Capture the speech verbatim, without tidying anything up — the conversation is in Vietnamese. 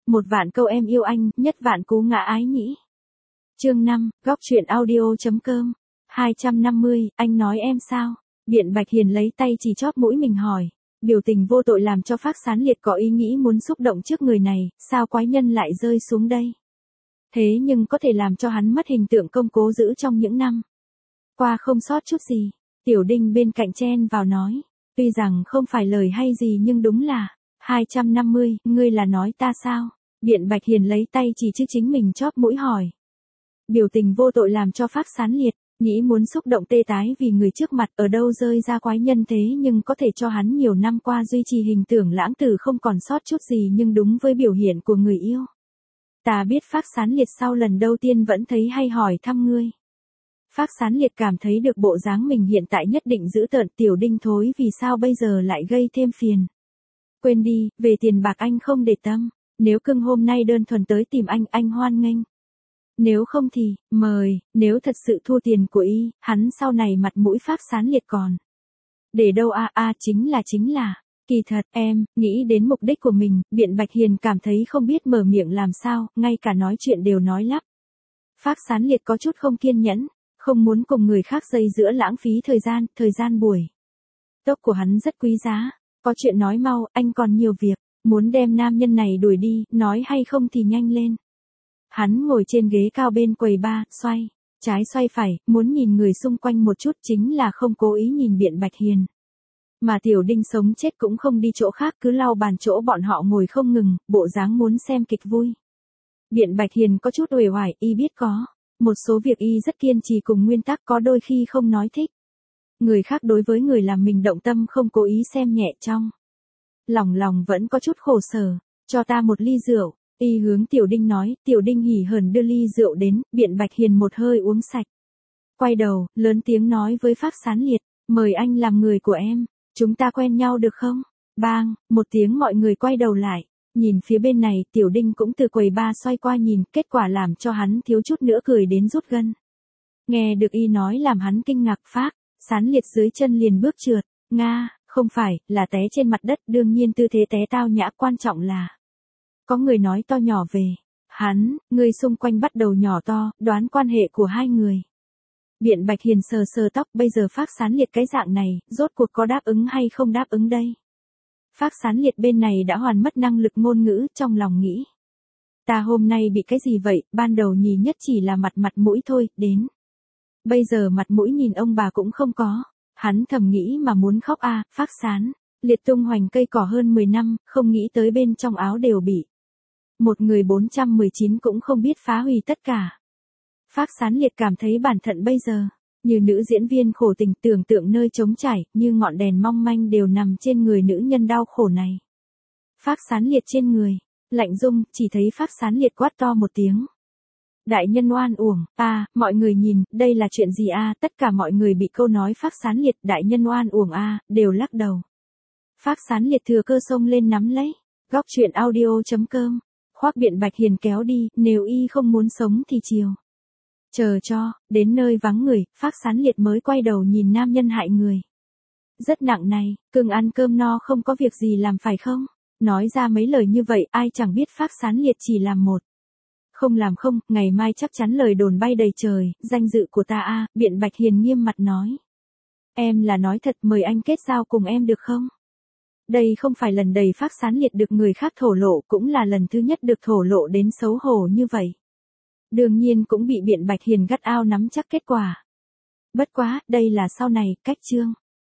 Một vạn câu em yêu anh, nhất vạn cú ngã ái nhĩ. Chương năm, góc truyện audio.com. hai trăm năm mươi, anh nói em sao? Biện Bạch Hiền lấy tay chỉ chóp mũi mình hỏi. Biểu tình vô tội làm cho Phác Sán Liệt có ý nghĩ muốn xúc động trước người này, sao quái nhân lại rơi xuống đây? Thế nhưng có thể làm cho hắn mất hình tượng công cố giữ trong những năm qua không sót chút gì. Tiểu Đinh bên cạnh chen vào nói. Tuy rằng không phải lời hay gì nhưng đúng là. hai trăm năm mươi, ngươi là nói ta sao? Biện Bạch Hiền lấy tay chỉ chứ chính mình chóp mũi hỏi. Biểu tình vô tội làm cho Phác Sán Liệt nghĩ muốn xúc động tê tái vì người trước mặt ở đâu rơi ra quái nhân thế nhưng có thể cho hắn nhiều năm qua duy trì hình tượng lãng tử không còn sót chút gì nhưng đúng với biểu hiện của người yêu. Ta biết Phác Sán Liệt sau lần đầu tiên vẫn thấy hay hỏi thăm ngươi. Phác Sán Liệt cảm thấy được bộ dáng mình hiện tại nhất định giữ tợn. Tiểu Đinh thối vì sao bây giờ lại gây thêm phiền. Quên đi, về tiền bạc anh không để tâm. Nếu cưng hôm nay đơn thuần tới tìm anh, anh hoan nghênh. Nếu không thì, mời, nếu thật sự thua tiền của y, hắn sau này mặt mũi Phác Sán Liệt còn. Để đâu a a chính là chính là, kỳ thật em, nghĩ đến mục đích của mình, Biện Bạch Hiền cảm thấy không biết mở miệng làm sao, ngay cả nói chuyện đều nói lắp. Phác Sán Liệt có chút không kiên nhẫn, không muốn cùng người khác dây giữa lãng phí thời gian, thời gian buổi. Tốc của hắn rất quý giá, có chuyện nói mau, anh còn nhiều việc, muốn đem nam nhân này đuổi đi, nói hay không thì nhanh lên. Hắn ngồi trên ghế cao bên quầy bar, xoay, trái xoay phải, muốn nhìn người xung quanh một chút chính là không cố ý nhìn Biện Bạch Hiền. Mà Tiểu Đinh sống chết cũng không đi chỗ khác cứ lau bàn chỗ bọn họ ngồi không ngừng, bộ dáng muốn xem kịch vui. Biện Bạch Hiền có chút uể oải, y biết có. Một số việc y rất kiên trì cùng nguyên tắc có đôi khi không nói thích. Người khác đối với người làm mình động tâm không cố ý xem nhẹ trong. Lòng lòng vẫn có chút khổ sở, cho ta một ly rượu. Y hướng Tiểu Đinh nói, Tiểu Đinh hỉ hởn đưa ly rượu đến, Biện Bạch Hiền một hơi uống sạch. Quay đầu, lớn tiếng nói với Phác Sán Liệt, mời anh làm người của em, chúng ta quen nhau được không? Bang, một tiếng mọi người quay đầu lại, nhìn phía bên này Tiểu Đinh cũng từ quầy bar xoay qua nhìn, kết quả làm cho hắn thiếu chút nữa cười đến rút gân. Nghe được y nói làm hắn kinh ngạc. Phác Sán Liệt dưới chân liền bước trượt, nga, không phải, là té trên mặt đất, đương nhiên tư thế té tao nhã, quan trọng là. Có người nói to nhỏ về hắn, người xung quanh bắt đầu nhỏ to, đoán quan hệ của hai người. Biện Bạch Hiền sờ sờ tóc, bây giờ Phác Sán Liệt cái dạng này, rốt cuộc có đáp ứng hay không đáp ứng đây? Phác Sán Liệt bên này đã hoàn mất năng lực ngôn ngữ, trong lòng nghĩ. Ta hôm nay bị cái gì vậy, ban đầu nhì nhất chỉ là mặt mặt mũi thôi, đến. Bây giờ mặt mũi nhìn ông bà cũng không có. Hắn thầm nghĩ mà muốn khóc a. Phác Sán Liệt tung hoành cây cỏ hơn mười năm, không nghĩ tới bên trong áo đều bị. Một người bốn trăm mười chín cũng không biết phá hủy tất cả. Phác Sán Liệt cảm thấy bản thân bây giờ, như nữ diễn viên khổ tình, tưởng tượng nơi trống trải, như ngọn đèn mong manh đều nằm trên người nữ nhân đau khổ này. Phác Sán Liệt trên người, lạnh rung, chỉ thấy Phác Sán Liệt quát to một tiếng. Đại nhân oan uổng, a, à, mọi người nhìn, đây là chuyện gì a? À? Tất cả mọi người bị câu nói Phác Sán Liệt đại nhân oan uổng a, à, đều lắc đầu. Phác Sán Liệt thừa cơ xông lên nắm lấy, góc truyện audio.com. Khoác Biện Bạch Hiền kéo đi, nếu y không muốn sống thì chiều. Chờ cho, đến nơi vắng người, Phác Sán Liệt mới quay đầu nhìn nam nhân hại người. Rất nặng này, cưng ăn cơm no không có việc gì làm phải không? Nói ra mấy lời như vậy, ai chẳng biết Phác Sán Liệt chỉ làm một. Không làm không, ngày mai chắc chắn lời đồn bay đầy trời, danh dự của ta a. Biện Bạch Hiền nghiêm mặt nói. Em là nói thật, mời anh kết giao cùng em được không? Đây không phải lần đầy Phác Sán Liệt được người khác thổ lộ, cũng là lần thứ nhất được thổ lộ đến xấu hổ như vậy. Đương nhiên cũng bị Biện Bạch Hiền gắt ao nắm chắc kết quả. Bất quá, đây là sau này, cách chương.